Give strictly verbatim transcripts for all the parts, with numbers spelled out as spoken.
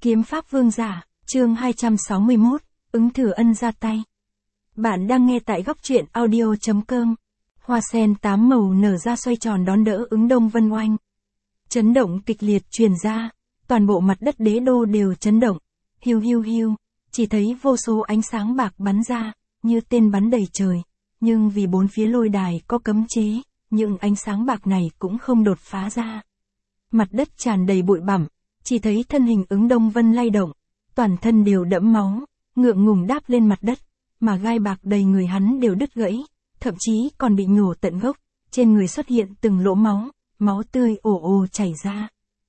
Kiếm pháp vương giả, chương hai trăm sáu mươi mốt, ứng thừa ân ra tay. Bạn đang nghe tại góc truyện audio chấm com. Hoa sen tám màu nở ra xoay tròn đón đỡ ứng Đông Vân oanh. Chấn động kịch liệt truyền ra, toàn bộ mặt đất đế đô đều chấn động. Hiu hiu hiu, chỉ thấy vô số ánh sáng bạc bắn ra, như tên bắn đầy trời. Nhưng vì bốn phía lôi đài có cấm chế, những ánh sáng bạc này cũng không đột phá ra. Mặt đất tràn đầy bụi bặm, chỉ thấy thân hình ứng Đông Vân lay động, toàn thân đều đẫm máu, ngượng ngùng đáp lên mặt đất, mà gai bạc đầy người hắn đều đứt gãy, thậm chí còn bị nhổ tận gốc, trên người xuất hiện từng lỗ máu, máu tươi ồ ồ chảy ra.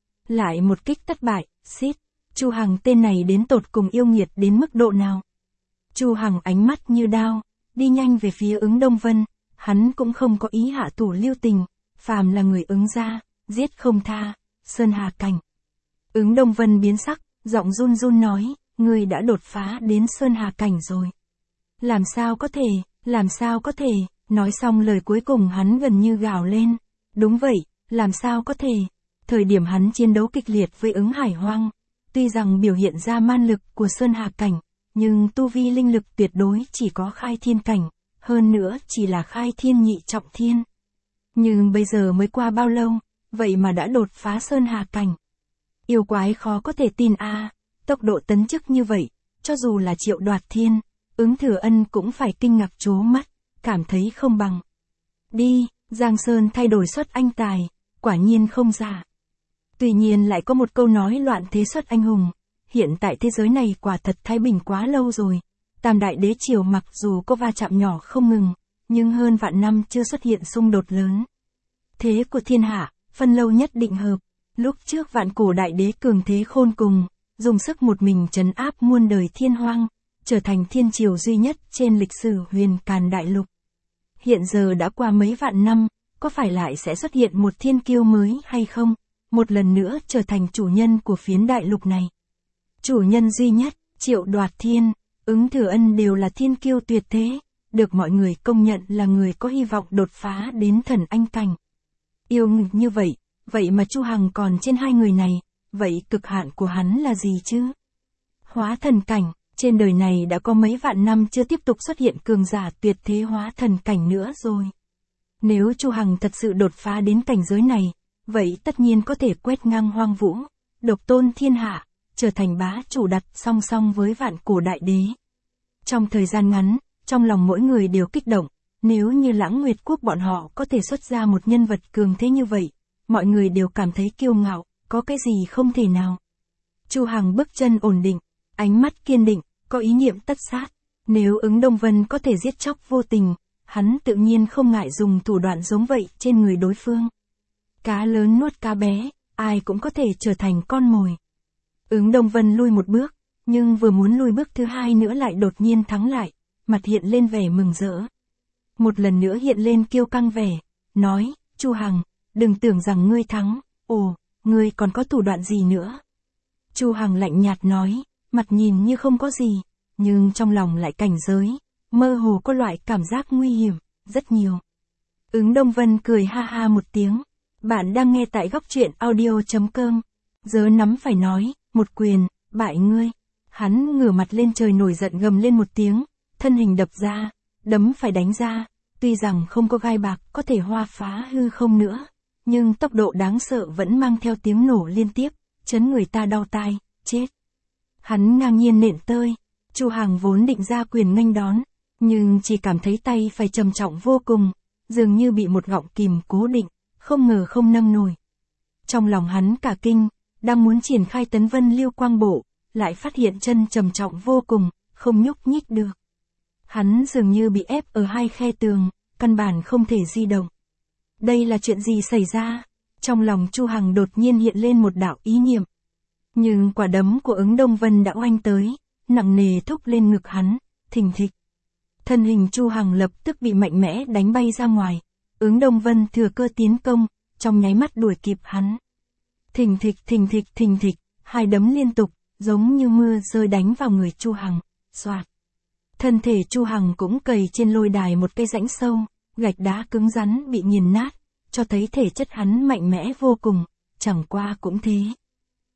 Lại một kích thất bại, xít, Chu Hằng tên này đến tột cùng yêu nghiệt đến mức độ nào. Chu Hằng ánh mắt như đao, đi nhanh về phía ứng Đông Vân, hắn cũng không có ý hạ thủ lưu tình, phàm là người ứng ra, giết không tha, Sơn Hà Cảnh. Ứng Đông Vân biến sắc, giọng run run nói, ngươi đã đột phá đến Sơn Hà Cảnh rồi. Làm sao có thể, làm sao có thể, nói xong lời cuối cùng hắn gần như gào lên. Đúng vậy, làm sao có thể. Thời điểm hắn chiến đấu kịch liệt với ứng Hải Hoang, tuy rằng biểu hiện ra man lực của Sơn Hà Cảnh, nhưng tu vi linh lực tuyệt đối chỉ có khai thiên cảnh, hơn nữa chỉ là khai thiên nhị trọng thiên. Nhưng bây giờ mới qua bao lâu, vậy mà đã đột phá Sơn Hà Cảnh. Yêu quái khó có thể tin a, à, tốc độ tấn chức như vậy, cho dù là Triệu Đoạt Thiên, ứng Thừa Ân cũng phải kinh ngạc trố mắt, cảm thấy không bằng. Đi, Giang Sơn thay đổi xuất anh tài, quả nhiên không giả. Tuy nhiên lại có một câu nói loạn thế xuất anh hùng, hiện tại thế giới này quả thật thái bình quá lâu rồi. Tam đại đế triều mặc dù có va chạm nhỏ không ngừng, nhưng hơn vạn năm chưa xuất hiện xung đột lớn. Thế của thiên hạ, phân lâu nhất định hợp. Lúc trước vạn cổ đại đế cường thế khôn cùng, dùng sức một mình trấn áp muôn đời thiên hoang, trở thành thiên triều duy nhất trên lịch sử huyền càn đại lục. Hiện giờ đã qua mấy vạn năm, có phải lại sẽ xuất hiện một thiên kiêu mới hay không? Một lần nữa trở thành chủ nhân của phiến đại lục này. Chủ nhân duy nhất, Triệu Đoạt Thiên, ứng Thừa Ân đều là thiên kiêu tuyệt thế, được mọi người công nhận là người có hy vọng đột phá đến thần anh cảnh. Yêu nghịch như vậy, vậy mà Chu Hằng còn trên hai người này, vậy cực hạn của hắn là gì chứ? Hóa thần cảnh, trên đời này đã có mấy vạn năm chưa tiếp tục xuất hiện cường giả tuyệt thế hóa thần cảnh nữa rồi. Nếu Chu Hằng thật sự đột phá đến cảnh giới này, vậy tất nhiên có thể quét ngang hoang vũ, độc tôn thiên hạ, trở thành bá chủ đặt song song với vạn cổ đại đế. Trong thời gian ngắn, trong lòng mỗi người đều kích động, nếu như Lãng Nguyệt Quốc bọn họ có thể xuất ra một nhân vật cường thế như vậy, mọi người đều cảm thấy kiêu ngạo, có cái gì không thể nào. Chu Hằng bước chân ổn định, ánh mắt kiên định, có ý niệm tất sát. Nếu ứng Đông Vân có thể giết chóc vô tình, hắn tự nhiên không ngại dùng thủ đoạn giống vậy trên người đối phương. Cá lớn nuốt cá bé, ai cũng có thể trở thành con mồi. Ứng Đông Vân lui một bước, nhưng vừa muốn lui bước thứ hai nữa lại đột nhiên thắng lại, mặt hiện lên vẻ mừng rỡ. Một lần nữa hiện lên kiêu căng vẻ, nói, Chu Hằng, đừng tưởng rằng ngươi thắng, ồ, ngươi còn có thủ đoạn gì nữa. Chu Hằng lạnh nhạt nói, mặt nhìn như không có gì, nhưng trong lòng lại cảnh giới, mơ hồ có loại cảm giác nguy hiểm, rất nhiều. Ứng Đông Vân cười ha ha một tiếng, bạn đang nghe tại góc truyện audio chấm com. Giờ nắm phải nói, một quyền, bại ngươi. Hắn ngửa mặt lên trời nổi giận gầm lên một tiếng, thân hình đập ra, đấm phải đánh ra, tuy rằng không có gai bạc có thể hoa phá hư không nữa, nhưng tốc độ đáng sợ vẫn mang theo tiếng nổ liên tiếp, chấn người ta đau tai, chết. Hắn ngang nhiên nện tơi, Chu Hằng vốn định ra quyền nghênh đón, nhưng chỉ cảm thấy tay phải trầm trọng vô cùng, dường như bị một gọng kìm cố định, không ngờ không nâng nổi. Trong lòng hắn cả kinh, đang muốn triển khai tấn vân lưu quang bộ, lại phát hiện chân trầm trọng vô cùng, không nhúc nhích được. Hắn dường như bị ép ở hai khe tường, căn bản không thể di động. Đây là chuyện gì xảy ra? Trong lòng Chu Hằng đột nhiên hiện lên một đạo ý niệm. Nhưng quả đấm của ứng Đông Vân đã oanh tới, nặng nề thúc lên ngực hắn, thình thịch. Thân hình Chu Hằng lập tức bị mạnh mẽ đánh bay ra ngoài, ứng Đông Vân thừa cơ tiến công, trong nháy mắt đuổi kịp hắn. Thình thịch thình thịch thình thịch, hai đấm liên tục, giống như mưa rơi đánh vào người Chu Hằng, xoạt. Thân thể Chu Hằng cũng cầy trên lôi đài một cây rãnh sâu, gạch đá cứng rắn bị nghiền nát, cho thấy thể chất hắn mạnh mẽ vô cùng, chẳng qua cũng thế.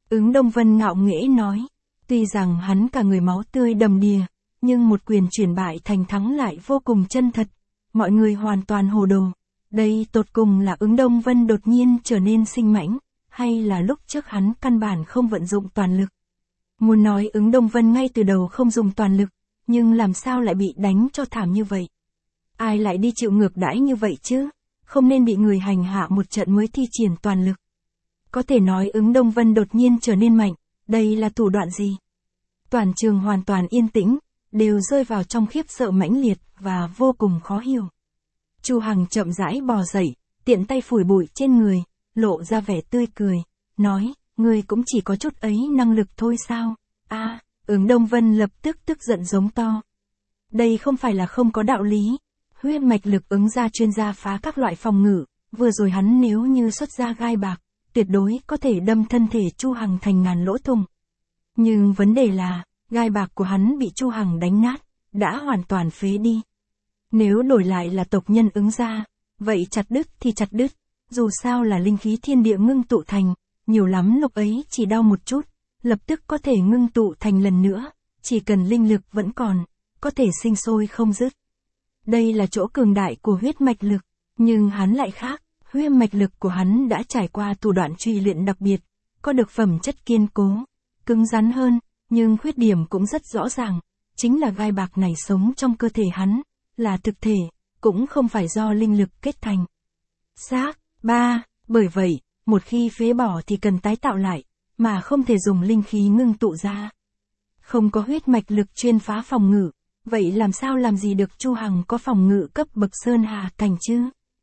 Ứng Đông Vân ngạo nghễ nói. Tuy rằng hắn cả người máu tươi đầm đìa, nhưng một quyền chuyển bại thành thắng lại vô cùng chân thật. Mọi người hoàn toàn hồ đồ. Đây tột cùng là Ứng Đông Vân đột nhiên trở nên sinh mãnh, hay là lúc trước hắn căn bản không vận dụng toàn lực. Muốn nói Ứng Đông Vân ngay từ đầu không dùng toàn lực, nhưng làm sao lại bị đánh cho thảm như vậy? Ai lại đi chịu ngược đãi như vậy chứ? Không nên bị người hành hạ một trận mới thi triển toàn lực. Có thể nói Ứng Đông Vân đột nhiên trở nên mạnh, đây là thủ đoạn gì? Toàn trường hoàn toàn yên tĩnh, đều rơi vào trong khiếp sợ mãnh liệt và vô cùng khó hiểu. Chu Hằng chậm rãi bò dậy, tiện tay phủi bụi trên người, lộ ra vẻ tươi cười, nói, ngươi cũng chỉ có chút ấy năng lực thôi sao? A, à, Ứng Đông Vân lập tức tức giận giống to. Đây không phải là không có đạo lý. Huyết mạch lực ứng ra chuyên gia phá các loại phòng ngự, vừa rồi hắn nếu như xuất ra gai bạc, tuyệt đối có thể đâm thân thể Chu Hằng thành ngàn lỗ thủng. Nhưng vấn đề là, gai bạc của hắn bị Chu Hằng đánh nát, đã hoàn toàn phế đi. Nếu đổi lại là tộc nhân ứng ra, vậy chặt đứt thì chặt đứt, dù sao là linh khí thiên địa ngưng tụ thành, nhiều lắm lúc ấy chỉ đau một chút, lập tức có thể ngưng tụ thành lần nữa, chỉ cần linh lực vẫn còn, có thể sinh sôi không dứt. Đây là chỗ cường đại của huyết mạch lực, nhưng hắn lại khác, huyết mạch lực của hắn đã trải qua thủ đoạn truy luyện đặc biệt, có được phẩm chất kiên cố, cứng rắn hơn, nhưng khuyết điểm cũng rất rõ ràng, chính là gai bạc này sống trong cơ thể hắn, là thực thể, cũng không phải do linh lực kết thành. Xác, ba, bởi vậy, một khi phế bỏ thì cần tái tạo lại, mà không thể dùng linh khí ngưng tụ ra. Không có huyết mạch lực chuyên phá phòng ngự, vậy làm sao làm gì được Chu Hằng có phòng ngự cấp bậc sơn hà cảnh chứ?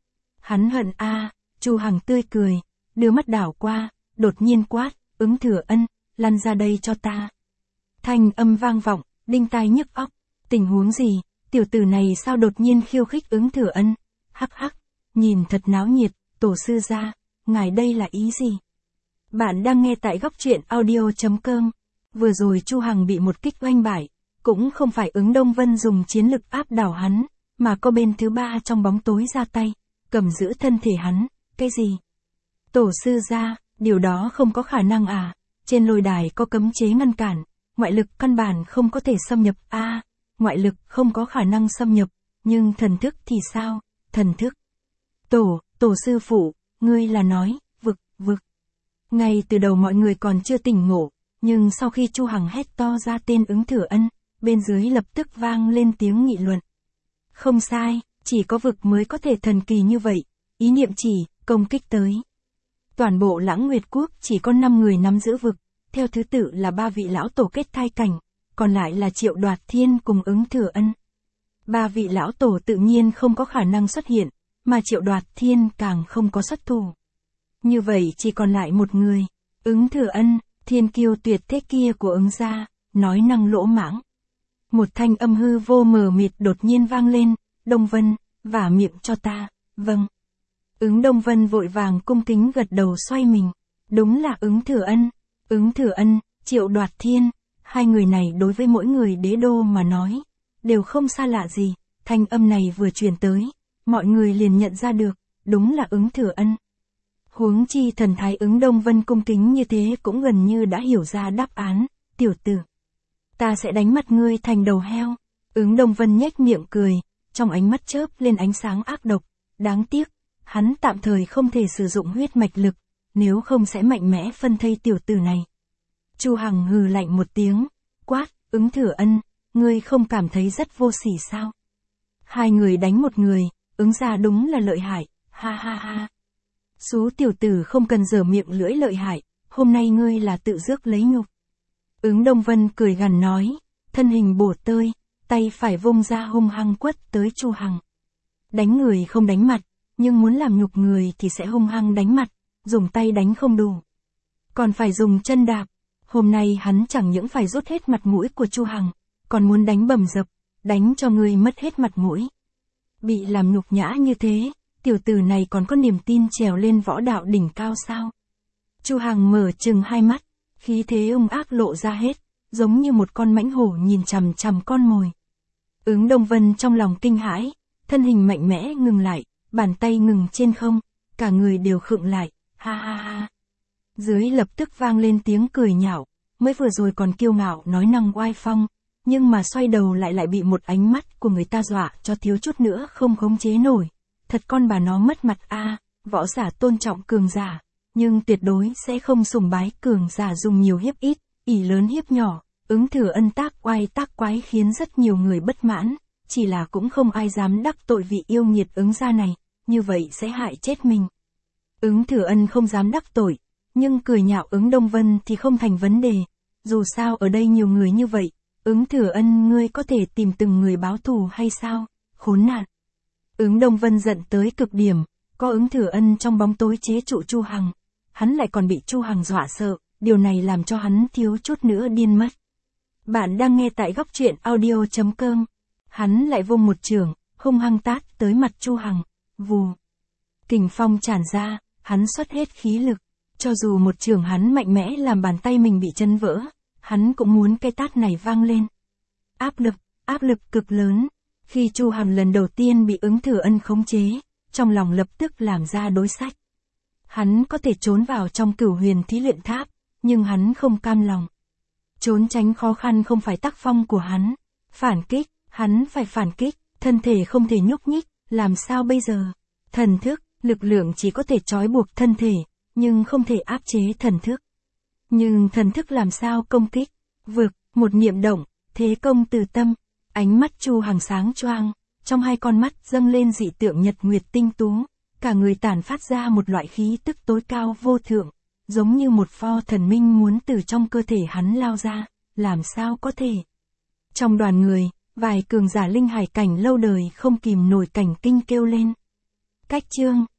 Hắn hận a, à, Chu Hằng tươi cười, đưa mắt đảo qua, đột nhiên quát, Ứng Thừa Ân, lăn ra đây cho ta. Thanh âm vang vọng, đinh tai nhức óc, tình huống gì, tiểu tử này sao đột nhiên khiêu khích Ứng Thừa Ân? Hắc hắc, nhìn thật náo nhiệt, tổ sư gia, ngài đây là ý gì? Bạn đang nghe tại góc truyện audio chấm com. Vừa rồi Chu Hằng bị một kích oanh bại, cũng không phải Ứng Đông Vân dùng chiến lực áp đảo hắn, mà có bên thứ ba trong bóng tối ra tay, cầm giữ thân thể hắn, cái gì? Tổ sư gia, điều đó không có khả năng à, trên lôi đài có cấm chế ngăn cản, ngoại lực căn bản không có thể xâm nhập, a, à, ngoại lực không có khả năng xâm nhập, nhưng thần thức thì sao, thần thức. Tổ, tổ sư phụ, ngươi là nói, vực, vực. Ngay từ đầu mọi người còn chưa tỉnh ngộ, nhưng sau khi Chu Hằng hét to ra tên Ứng Thừa Ân, bên dưới lập tức vang lên tiếng nghị luận. Không sai, chỉ có vực mới có thể thần kỳ như vậy, ý niệm chỉ, công kích tới. Toàn bộ Lãng Nguyệt Quốc chỉ có năm người nắm giữ vực, theo thứ tự là ba vị lão tổ kết thai cảnh, còn lại là Triệu Đoạt Thiên cùng Ứng Thừa Ân. Ba vị lão tổ tự nhiên không có khả năng xuất hiện, mà Triệu Đoạt Thiên càng không có xuất thủ. Như vậy chỉ còn lại một người, Ứng Thừa Ân, thiên kiêu tuyệt thế kia của Ứng gia, nói năng lỗ mãng. Một thanh âm hư vô mờ mịt đột nhiên vang lên, Đông Vân, vả miệng cho ta, vâng. Ứng Đông Vân vội vàng cung kính gật đầu xoay mình, đúng là Ứng Thừa Ân, Ứng Thừa Ân, Triệu Đoạt Thiên, hai người này đối với mỗi người đế đô mà nói, đều không xa lạ gì, thanh âm này vừa truyền tới, mọi người liền nhận ra được, đúng là Ứng Thừa Ân. Huống chi thần thái Ứng Đông Vân cung kính như thế cũng gần như đã hiểu ra đáp án, tiểu tử. Ta sẽ đánh mặt ngươi thành đầu heo. Ứng Đông Vân nhếch miệng cười, trong ánh mắt chớp lên ánh sáng ác độc, đáng tiếc, hắn tạm thời không thể sử dụng huyết mạch lực, nếu không sẽ mạnh mẽ phân thây tiểu tử này. Chu Hằng hừ lạnh một tiếng, quát, Ứng Thừa Ân, ngươi không cảm thấy rất vô sỉ sao? Hai người đánh một người, Ứng gia đúng là lợi hại, ha ha ha. Xú tiểu tử không cần giở miệng lưỡi lợi hại, hôm nay ngươi là tự rước lấy nhục. Ứng Đông Vân cười gằn nói, thân hình bổ tơi, tay phải vung ra hung hăng quất tới Chu Hằng. Đánh người không đánh mặt, nhưng muốn làm nhục người thì sẽ hung hăng đánh mặt, dùng tay đánh không đủ, còn phải dùng chân đạp. Hôm nay hắn chẳng những phải rút hết mặt mũi của Chu Hằng, còn muốn đánh bầm dập, đánh cho người mất hết mặt mũi. Bị làm nhục nhã như thế, tiểu tử này còn có niềm tin trèo lên võ đạo đỉnh cao sao? Chu Hằng mở trừng hai mắt, khí thế ung ác lộ ra hết, giống như một con mãnh hổ nhìn chằm chằm con mồi. Ứng Đông Vân trong lòng kinh hãi, thân hình mạnh mẽ ngừng lại, bàn tay ngừng trên không, cả người đều khựng lại, ha ha ha. Dưới lập tức vang lên tiếng cười nhạo, mới vừa rồi còn kiêu ngạo nói năng oai phong, nhưng mà xoay đầu lại lại bị một ánh mắt của người ta dọa cho thiếu chút nữa không khống chế nổi. Thật con bà nó mất mặt a, võ giả tôn trọng cường giả, nhưng tuyệt đối sẽ không sùng bái cường giả dùng nhiều hiếp ít, ỷ lớn hiếp nhỏ. Ứng Thừa Ân tác oai tác quái khiến rất nhiều người bất mãn, chỉ là cũng không ai dám đắc tội vị yêu nghiệt Ứng gia này, như vậy sẽ hại chết mình. Ứng Thừa Ân không dám đắc tội, nhưng cười nhạo Ứng Đông Vân thì không thành vấn đề, dù sao ở đây nhiều người như vậy, Ứng Thừa Ân ngươi có thể tìm từng người báo thù hay sao, khốn nạn. Ứng Đông Vân giận tới cực điểm, có Ứng Thừa Ân trong bóng tối chế trụ Chu Hằng, hắn lại còn bị Chu Hằng dọa sợ, điều này làm cho hắn thiếu chút nữa điên mất. Bạn đang nghe tại góc truyện audio chấm com. Hắn lại vung một chưởng, hung hăng tát tới mặt Chu Hằng, vù. Kình phong tràn ra, hắn xuất hết khí lực, cho dù một chưởng hắn mạnh mẽ làm bàn tay mình bị chân vỡ, hắn cũng muốn cái tát này vang lên. Áp lực, áp lực cực lớn, khi Chu Hằng lần đầu tiên bị Ứng Thừa Ân khống chế, trong lòng lập tức làm ra đối sách. Hắn có thể trốn vào trong Cửu Huyền Thí Luyện Tháp, nhưng hắn không cam lòng. Trốn tránh khó khăn không phải tác phong của hắn. Phản kích, hắn phải phản kích, thân thể không thể nhúc nhích, làm sao bây giờ? Thần thức, lực lượng chỉ có thể trói buộc thân thể, nhưng không thể áp chế thần thức. Nhưng thần thức làm sao công kích? Vực, một niệm động, thế công từ tâm. Ánh mắt Chu Hằng sáng choang, trong hai con mắt dâng lên dị tượng nhật nguyệt tinh tú, cả người tản phát ra một loại khí tức tối cao vô thượng, giống như một pho thần minh muốn từ trong cơ thể hắn lao ra, làm sao có thể. Trong đoàn người, vài cường giả linh hải cảnh lâu đời không kìm nổi cảnh kinh kêu lên. Cách chương